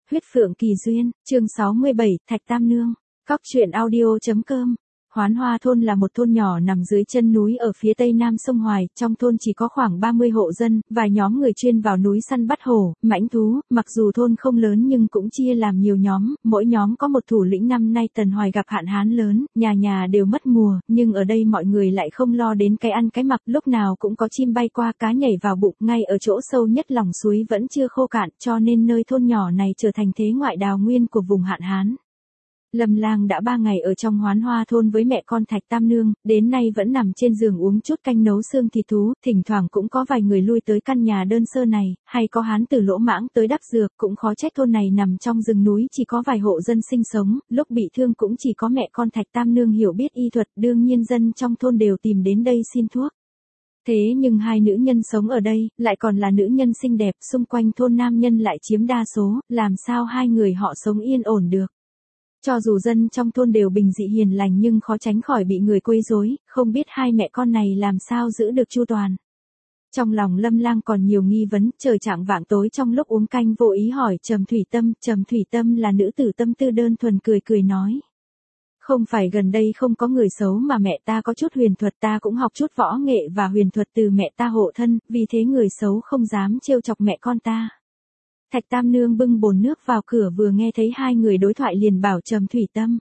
Huyết Phượng Kỳ Duyên, chương 67, Thạch Tam Nương. Cóc truyện audio.com. Hoán Hoa thôn là một thôn nhỏ nằm dưới chân núi ở phía tây nam sông Hoài, trong thôn chỉ có khoảng 30 hộ dân, vài nhóm người chuyên vào núi săn bắt hổ, mãnh thú, mặc dù thôn không lớn nhưng cũng chia làm nhiều nhóm, mỗi nhóm có một thủ lĩnh. Năm nay Tần Hoài gặp hạn hán lớn, nhà nhà đều mất mùa, nhưng ở đây mọi người lại không lo đến cái ăn cái mặc, lúc nào cũng có chim bay qua, cá nhảy vào bụng, ngay ở chỗ sâu nhất lòng suối vẫn chưa khô cạn, cho nên nơi thôn nhỏ này trở thành thế ngoại đào nguyên của vùng hạn hán. Lâm Lang đã 3 ngày ở trong Hoán Hoa thôn với mẹ con Thạch Tam Nương, đến nay vẫn nằm trên giường uống chút canh nấu xương thịt thú, thỉnh thoảng cũng có vài người lui tới căn nhà đơn sơ này, hay có hán tử lỗ mãng tới đắp dược, cũng khó trách thôn này nằm trong rừng núi chỉ có vài hộ dân sinh sống, lúc bị thương cũng chỉ có mẹ con Thạch Tam Nương hiểu biết y thuật, đương nhiên dân trong thôn đều tìm đến đây xin thuốc. Thế nhưng hai nữ nhân sống ở đây, lại còn là nữ nhân xinh đẹp, xung quanh thôn nam nhân lại chiếm đa số, làm sao hai người họ sống yên ổn được. Cho dù dân trong thôn đều bình dị hiền lành nhưng khó tránh khỏi bị người quấy rối, không biết hai mẹ con này làm sao giữ được chu toàn. Trong lòng Lâm Lang còn nhiều nghi vấn, trời chạng vạng tối trong lúc uống canh vô ý hỏi Trầm Thủy Tâm là nữ tử tâm tư đơn thuần cười cười nói. Không phải gần đây không có người xấu mà mẹ ta có chút huyền thuật, ta cũng học chút võ nghệ và huyền thuật từ mẹ ta hộ thân, vì thế người xấu không dám trêu chọc mẹ con ta. Thạch Tam Nương bưng bồn nước vào cửa vừa nghe thấy hai người đối thoại liền bảo Trầm Thủy Tâm.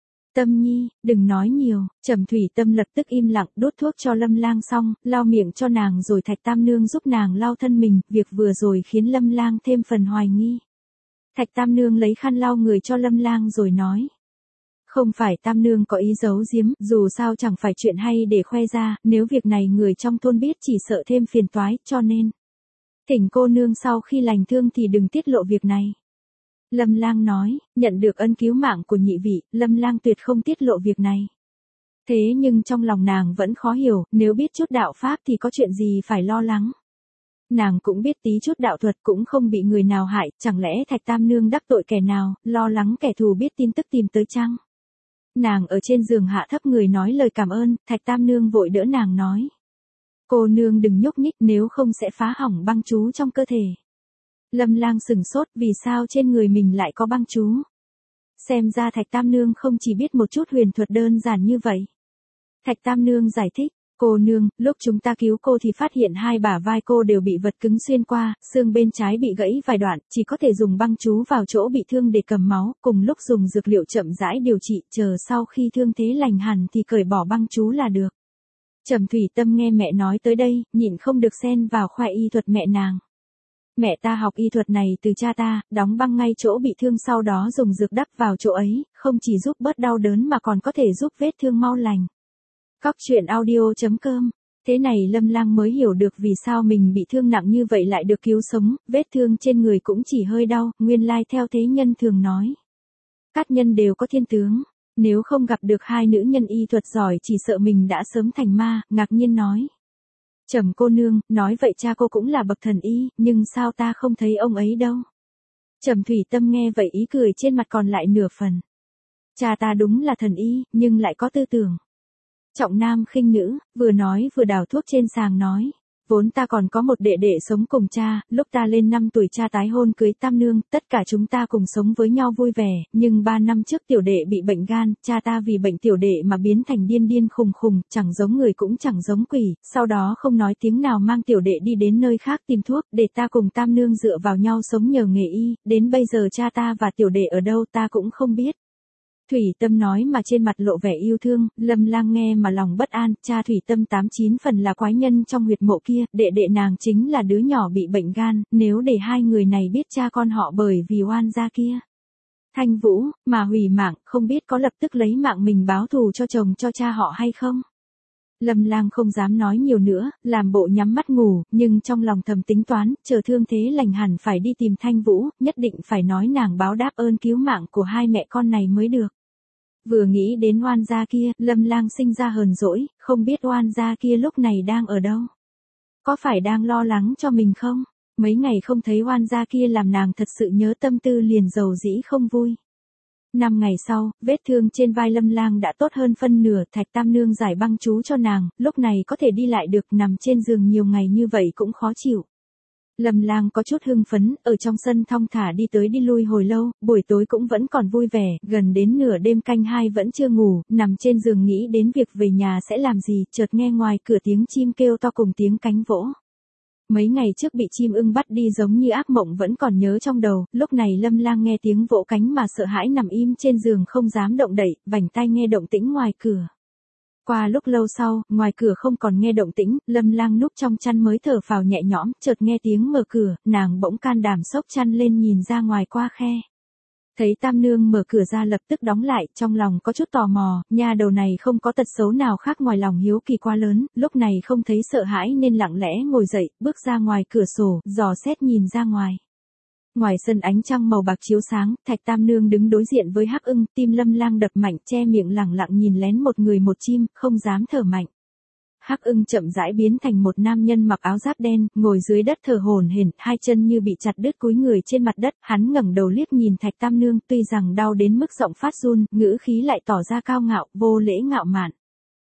Tâm nhi, đừng nói nhiều. Trầm Thủy Tâm lập tức im lặng đốt thuốc cho Lâm Lang xong, lau miệng cho nàng rồi Thạch Tam Nương giúp nàng lau thân mình, việc vừa rồi khiến Lâm Lang thêm phần hoài nghi. Thạch Tam Nương lấy khăn lau người cho Lâm Lang rồi nói. Không phải Tam Nương có ý giấu giếm, dù sao chẳng phải chuyện hay để khoe ra, nếu việc này người trong thôn biết chỉ sợ thêm phiền toái, cho nên thỉnh cô nương sau khi lành thương thì đừng tiết lộ việc này. Lâm Lang nói, nhận được ân cứu mạng của nhị vị, Lâm Lang tuyệt không tiết lộ việc này. Thế nhưng trong lòng nàng vẫn khó hiểu, nếu biết chút đạo pháp thì có chuyện gì phải lo lắng. Nàng cũng biết tí chút đạo thuật cũng không bị người nào hại, chẳng lẽ Thạch Tam Nương đắc tội kẻ nào, lo lắng kẻ thù biết tin tức tìm tới chăng? Nàng ở trên giường hạ thấp người nói lời cảm ơn, Thạch Tam Nương vội đỡ nàng nói. Cô nương đừng nhúc nhích nếu không sẽ phá hỏng băng chú trong cơ thể. Lâm Lang sừng sốt vì sao trên người mình lại có băng chú. Xem ra Thạch Tam Nương không chỉ biết một chút huyền thuật đơn giản như vậy. Thạch Tam Nương giải thích. Cô nương, lúc chúng ta cứu cô thì phát hiện hai bả vai cô đều bị vật cứng xuyên qua, xương bên trái bị gãy vài đoạn, chỉ có thể dùng băng chú vào chỗ bị thương để cầm máu, cùng lúc dùng dược liệu chậm rãi điều trị, chờ sau khi thương thế lành hẳn thì cởi bỏ băng chú là được. Trầm Thủy Tâm nghe mẹ nói tới đây, nhịn không được xen vào khoe y thuật mẹ nàng. Mẹ ta học y thuật này từ cha ta, đóng băng ngay chỗ bị thương sau đó dùng dược đắp vào chỗ ấy, không chỉ giúp bớt đau đớn mà còn có thể giúp vết thương mau lành. Cóc truyện audio.com. Thế này Lâm Lang mới hiểu được vì sao mình bị thương nặng như vậy lại được cứu sống, vết thương trên người cũng chỉ hơi đau, nguyên lai theo thế nhân thường nói. Các nhân đều có thiên tướng. Nếu không gặp được hai nữ nhân y thuật giỏi chỉ sợ mình đã sớm thành ma, ngạc nhiên nói. Trầm cô nương, nói vậy cha cô cũng là bậc thần y, nhưng sao ta không thấy ông ấy đâu. Trầm Thủy Tâm nghe vậy ý cười trên mặt còn lại nửa phần. Cha ta đúng là thần y, nhưng lại có tư tưởng trọng nam khinh nữ, vừa nói vừa đào thuốc trên sàng nói. Vốn ta còn có một đệ đệ sống cùng cha, lúc ta lên 5 tuổi cha tái hôn cưới Tam Nương, tất cả chúng ta cùng sống với nhau vui vẻ, nhưng 3 năm trước tiểu đệ bị bệnh gan, cha ta vì bệnh tiểu đệ mà biến thành điên khùng, chẳng giống người cũng chẳng giống quỷ, sau đó không nói tiếng nào mang tiểu đệ đi đến nơi khác tìm thuốc, để ta cùng Tam Nương dựa vào nhau sống nhờ nghề y, đến bây giờ cha ta và tiểu đệ ở đâu ta cũng không biết. Thủy Tâm nói mà trên mặt lộ vẻ yêu thương, Lâm Lang nghe mà lòng bất an, cha Thủy Tâm 89 phần là quái nhân trong huyệt mộ kia, đệ nàng chính là đứa nhỏ bị bệnh gan, nếu để hai người này biết cha con họ bởi vì oan gia kia. Thanh Vũ, mà hủy mạng, không biết có lập tức lấy mạng mình báo thù cho chồng cho cha họ hay không? Lâm Lang không dám nói nhiều nữa, làm bộ nhắm mắt ngủ, nhưng trong lòng thầm tính toán, chờ thương thế lành hẳn phải đi tìm Thanh Vũ, nhất định phải nói nàng báo đáp ơn cứu mạng của hai mẹ con này mới được. Vừa nghĩ đến oan gia kia, Lâm Lang sinh ra hờn dỗi, không biết oan gia kia lúc này đang ở đâu. Có phải đang lo lắng cho mình không? Mấy ngày không thấy oan gia kia làm nàng thật sự nhớ tâm tư liền dầu dĩ không vui. 5 ngày sau, vết thương trên vai Lâm Lang đã tốt hơn phân nửa, Thạch Tam Nương giải băng chú cho nàng, lúc này có thể đi lại được, nằm trên giường nhiều ngày như vậy cũng khó chịu. Lâm Lang có chút hưng phấn, ở trong sân thong thả đi tới đi lui hồi lâu, buổi tối cũng vẫn còn vui vẻ, gần đến nửa đêm canh 2 vẫn chưa ngủ, nằm trên giường nghĩ đến việc về nhà sẽ làm gì, chợt nghe ngoài cửa tiếng chim kêu to cùng tiếng cánh vỗ. Mấy ngày trước bị chim ưng bắt đi giống như ác mộng vẫn còn nhớ trong đầu, lúc này Lâm Lang nghe tiếng vỗ cánh mà sợ hãi nằm im trên giường không dám động đậy, vành tai nghe động tĩnh ngoài cửa. Qua lúc lâu sau, ngoài cửa không còn nghe động tĩnh, Lâm Lang núp trong chăn mới thở phào nhẹ nhõm, chợt nghe tiếng mở cửa, nàng bỗng can đảm xốc chăn lên nhìn ra ngoài qua khe. Thấy Tam Nương mở cửa ra lập tức đóng lại, trong lòng có chút tò mò, nha đầu này không có tật xấu nào khác ngoài lòng hiếu kỳ quá lớn, lúc này không thấy sợ hãi nên lặng lẽ ngồi dậy, bước ra ngoài cửa sổ, dò xét nhìn ra ngoài. Ngoài sân ánh trăng màu bạc chiếu sáng, Thạch Tam Nương đứng đối diện với Hắc Ưng, tim Lâm Lang đập mạnh, che miệng lẳng lặng nhìn lén một người một chim, không dám thở mạnh. Hắc Ưng chậm rãi biến thành một nam nhân mặc áo giáp đen, ngồi dưới đất thở hổn hển, hai chân như bị chặt đứt cúi người trên mặt đất, hắn ngẩng đầu liếc nhìn Thạch Tam Nương, tuy rằng đau đến mức giọng phát run, ngữ khí lại tỏ ra cao ngạo, vô lễ ngạo mạn.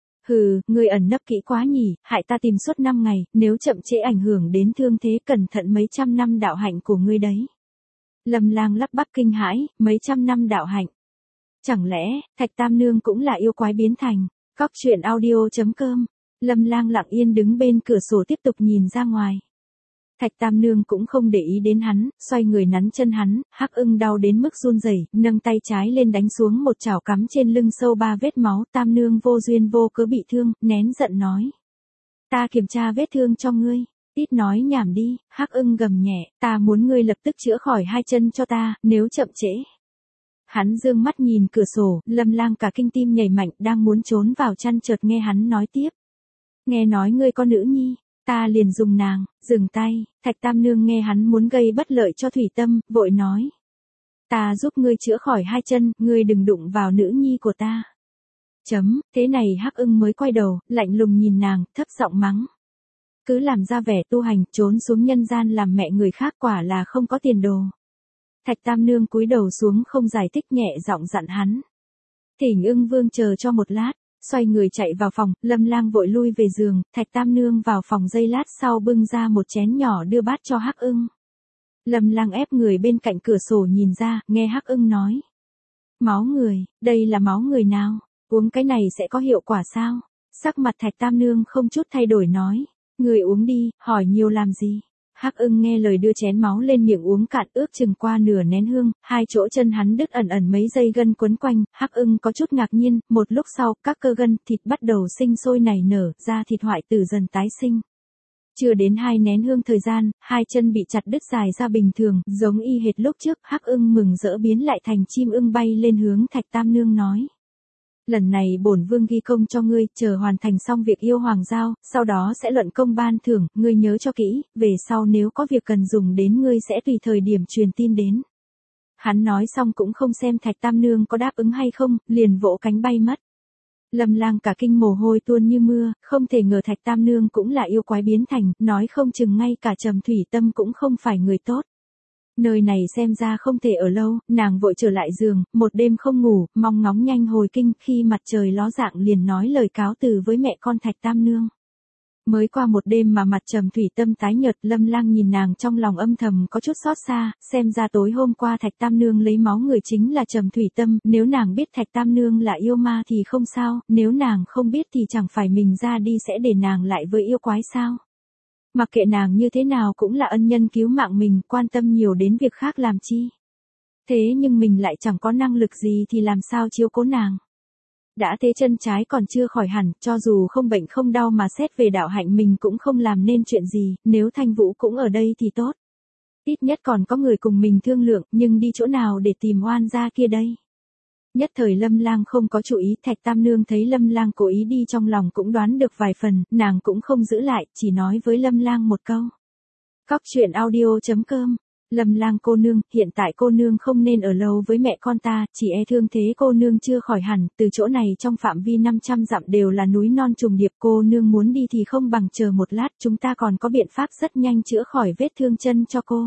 Hừ, ngươi ẩn nấp kỹ quá nhỉ, hại ta tìm suốt 5 ngày, nếu chậm trễ ảnh hưởng đến thương thế cẩn thận mấy trăm năm đạo hạnh của ngươi đấy. Lâm Lang lắp bắp kinh hãi, mấy trăm năm đạo hạnh. Chẳng lẽ, Thạch Tam Nương cũng là yêu quái biến thành, Cóc Truyện Audio.com. Lâm Lang lặng yên đứng bên cửa sổ tiếp tục nhìn ra ngoài. Thạch Tam Nương cũng không để ý đến hắn, xoay người nắn chân hắn, Hắc Ưng đau đến mức run rẩy, nâng tay trái lên đánh xuống một chảo cắm trên lưng sâu 3 vết máu, Tam Nương vô duyên vô cớ bị thương, nén giận nói. Ta kiểm tra vết thương cho ngươi. Ít nói nhảm đi, Hắc Ưng gầm nhẹ, ta muốn ngươi lập tức chữa khỏi hai chân cho ta, nếu chậm trễ. Hắn dương mắt nhìn cửa sổ, Lâm Lang cả kinh tim nhảy mạnh, đang muốn trốn vào chăn chợt nghe hắn nói tiếp. Nghe nói ngươi có nữ nhi, ta liền dùng nàng, dừng tay, Thạch Tam Nương nghe hắn muốn gây bất lợi cho Thủy Tâm, vội nói. Ta giúp ngươi chữa khỏi hai chân, ngươi đừng đụng vào nữ nhi của ta. Thế này Hắc Ưng mới quay đầu, lạnh lùng nhìn nàng, thấp giọng mắng. Cứ làm ra vẻ tu hành, trốn xuống nhân gian làm mẹ người khác quả là không có tiền đồ. Thạch Tam Nương cúi đầu xuống không giải thích nhẹ giọng dặn hắn. Thỉnh Ưng Vương chờ cho một lát, xoay người chạy vào phòng, Lâm Lang vội lui về giường, Thạch Tam Nương vào phòng giây lát sau bưng ra một chén nhỏ đưa bát cho Hắc Ưng. Lâm Lang ép người bên cạnh cửa sổ nhìn ra, nghe Hắc Ưng nói. Máu người, đây là máu người nào, uống cái này sẽ có hiệu quả sao? Sắc mặt Thạch Tam Nương không chút thay đổi nói. Người uống đi, hỏi nhiều làm gì? Hắc Ưng nghe lời đưa chén máu lên miệng uống cạn ước chừng qua nửa nén hương, hai chỗ chân hắn đứt ẩn ẩn mấy dây gân quấn quanh, Hắc Ưng có chút ngạc nhiên, một lúc sau, các cơ gân, thịt bắt đầu sinh sôi nảy nở, da thịt hoại tử dần tái sinh. Chưa đến 2 nén hương thời gian, hai chân bị chặt đứt dài ra bình thường, giống y hệt lúc trước, Hắc Ưng mừng rỡ biến lại thành chim ưng bay lên hướng Thạch Tam Nương nói. Lần này bổn vương ghi công cho ngươi, chờ hoàn thành xong việc yêu hoàng giao, sau đó sẽ luận công ban thưởng, ngươi nhớ cho kỹ, về sau nếu có việc cần dùng đến ngươi sẽ tùy thời điểm truyền tin đến. Hắn nói xong cũng không xem Thạch Tam Nương có đáp ứng hay không, liền vỗ cánh bay mất. Lâm Lang cả kinh mồ hôi tuôn như mưa, không thể ngờ Thạch Tam Nương cũng là yêu quái biến thành, nói không chừng ngay cả Trầm Thủy Tâm cũng không phải người tốt. Nơi này xem ra không thể ở lâu, nàng vội trở lại giường, một đêm không ngủ, mong ngóng nhanh hồi kinh, khi mặt trời ló dạng liền nói lời cáo từ với mẹ con Thạch Tam Nương. Mới qua một đêm mà mặt Trầm Thủy Tâm tái nhợt, Lâm Lang nhìn nàng trong lòng âm thầm có chút xót xa, xem ra tối hôm qua Thạch Tam Nương lấy máu người chính là Trầm Thủy Tâm, nếu nàng biết Thạch Tam Nương là yêu ma thì không sao, nếu nàng không biết thì chẳng phải mình ra đi sẽ để nàng lại với yêu quái sao. Mặc kệ nàng như thế nào cũng là ân nhân cứu mạng mình, quan tâm nhiều đến việc khác làm chi. Thế nhưng mình lại chẳng có năng lực gì thì làm sao chiếu cố nàng. Đã thế chân trái còn chưa khỏi hẳn, cho dù không bệnh không đau mà xét về đạo hạnh mình cũng không làm nên chuyện gì, nếu Thanh Vũ cũng ở đây thì tốt. Ít nhất còn có người cùng mình thương lượng, nhưng đi chỗ nào để tìm oan gia kia đây? Nhất thời Lâm Lang không có chú ý, Thạch Tam Nương thấy Lâm Lang cố ý đi trong lòng cũng đoán được vài phần, nàng cũng không giữ lại, chỉ nói với Lâm Lang một câu. Cóc Truyện Audio.com. Lâm Lang cô nương, hiện tại cô nương không nên ở lâu với mẹ con ta, chỉ e thương thế cô nương chưa khỏi hẳn, từ chỗ này trong phạm vi 500 dặm đều là núi non trùng điệp, cô nương muốn đi thì không bằng chờ một lát, chúng ta còn có biện pháp rất nhanh chữa khỏi vết thương chân cho cô.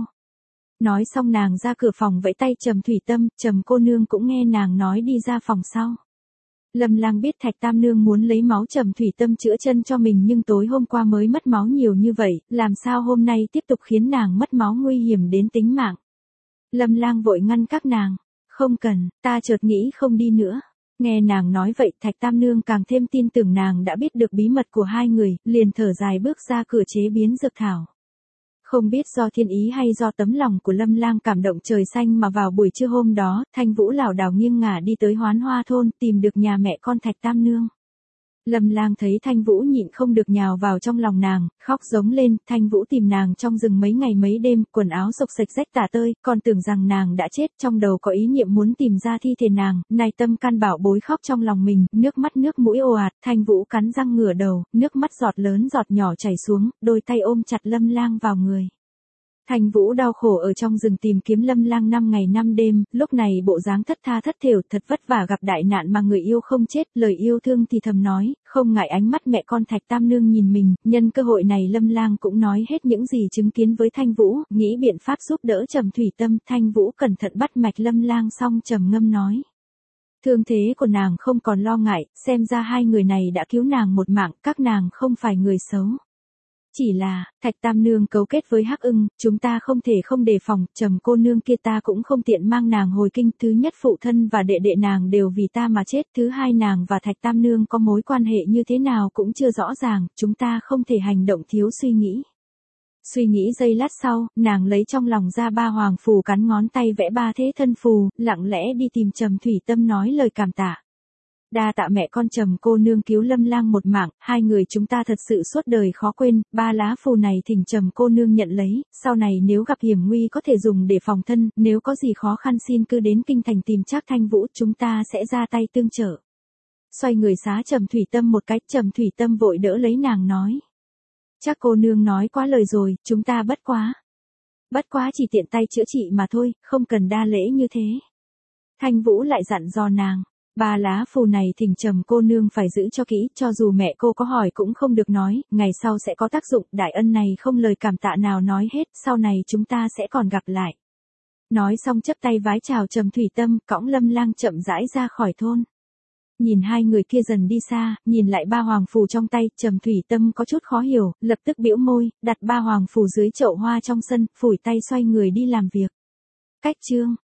Nói xong nàng ra cửa phòng vẫy tay Trầm Thủy Tâm, Trầm cô nương cũng nghe nàng nói đi ra phòng sau. Lâm Lang biết Thạch Tam Nương muốn lấy máu Trầm Thủy Tâm chữa chân cho mình nhưng tối hôm qua mới mất máu nhiều như vậy, làm sao hôm nay tiếp tục khiến nàng mất máu nguy hiểm đến tính mạng. Lâm Lang vội ngăn các nàng, không cần, ta chợt nghĩ không đi nữa. Nghe nàng nói vậy Thạch Tam Nương càng thêm tin tưởng nàng đã biết được bí mật của hai người, liền thở dài bước ra cửa chế biến dược thảo. Không biết do thiên ý hay do tấm lòng của Lâm Lang cảm động trời xanh mà vào buổi trưa hôm đó, Thanh Vũ lảo đảo nghiêng ngả đi tới Hoán Hoa thôn, tìm được nhà mẹ con Thạch Tam Nương. Lâm Lang thấy Thanh Vũ nhịn không được nhào vào trong lòng nàng, khóc giống lên. Thanh Vũ tìm nàng trong rừng mấy ngày mấy đêm, quần áo xộc xệch rách tả tơi, còn tưởng rằng nàng đã chết, trong đầu có ý niệm muốn tìm ra thi thể nàng, nay tâm can bảo bối khóc trong lòng mình, nước mắt nước mũi ồ ạt. Thanh Vũ cắn răng ngửa đầu, nước mắt giọt lớn giọt nhỏ chảy xuống, đôi tay ôm chặt Lâm Lang vào người. Thanh Vũ đau khổ ở trong rừng tìm kiếm Lâm Lang 5 ngày 5 đêm, lúc này bộ dáng thất tha thất thểu, thật vất vả gặp đại nạn mà người yêu không chết, lời yêu thương thì thầm nói, không ngại ánh mắt mẹ con Thạch Tam Nương nhìn mình, nhân cơ hội này Lâm Lang cũng nói hết những gì chứng kiến với Thanh Vũ, nghĩ biện pháp giúp đỡ Trầm Thủy Tâm. Thanh Vũ cẩn thận bắt mạch Lâm Lang xong trầm ngâm nói. Thương thế của nàng không còn lo ngại, xem ra hai người này đã cứu nàng một mạng, các nàng không phải người xấu. Chỉ là, Thạch Tam Nương cấu kết với Hắc Ưng, chúng ta không thể không đề phòng, Trầm cô nương kia ta cũng không tiện mang nàng hồi kinh, thứ nhất phụ thân và đệ đệ nàng đều vì ta mà chết, thứ hai nàng và Thạch Tam Nương có mối quan hệ như thế nào cũng chưa rõ ràng, chúng ta không thể hành động thiếu suy nghĩ. Suy nghĩ giây lát sau, nàng lấy trong lòng ra 3 hoàng phù cắn ngón tay vẽ 3 thế thân phù, lặng lẽ đi tìm Trầm Thủy Tâm nói lời cảm tạ. Đa tạ mẹ con Trầm cô nương cứu Lâm Lang một mạng, hai người chúng ta thật sự suốt đời khó quên. 3 lá phù này thỉnh Trầm cô nương nhận lấy, sau này nếu gặp hiểm nguy có thể dùng để phòng thân, nếu có gì khó khăn xin cứ đến kinh thành tìm Trác Thanh Vũ, chúng ta sẽ ra tay tương trợ. Xoay người xá Trầm Thủy Tâm một cái, Trầm Thủy Tâm vội đỡ lấy nàng nói. Trác cô nương nói quá lời rồi, chúng ta bất quá chỉ tiện tay chữa trị mà thôi, không cần đa lễ như thế. Thanh Vũ lại dặn dò nàng. 3 lá phù này thỉnh Trầm cô nương phải giữ cho kỹ, cho dù mẹ cô có hỏi cũng không được nói, ngày sau sẽ có tác dụng, đại ân này không lời cảm tạ nào nói hết, sau này chúng ta sẽ còn gặp lại. Nói xong chắp tay vái chào Trầm Thủy Tâm, cõng Lâm Lang chậm rãi ra khỏi thôn. Nhìn hai người kia dần đi xa, nhìn lại 3 hoàng phù trong tay, Trầm Thủy Tâm có chút khó hiểu, lập tức bĩu môi, đặt 3 hoàng phù dưới chậu hoa trong sân, phủi tay xoay người đi làm việc. Cách chương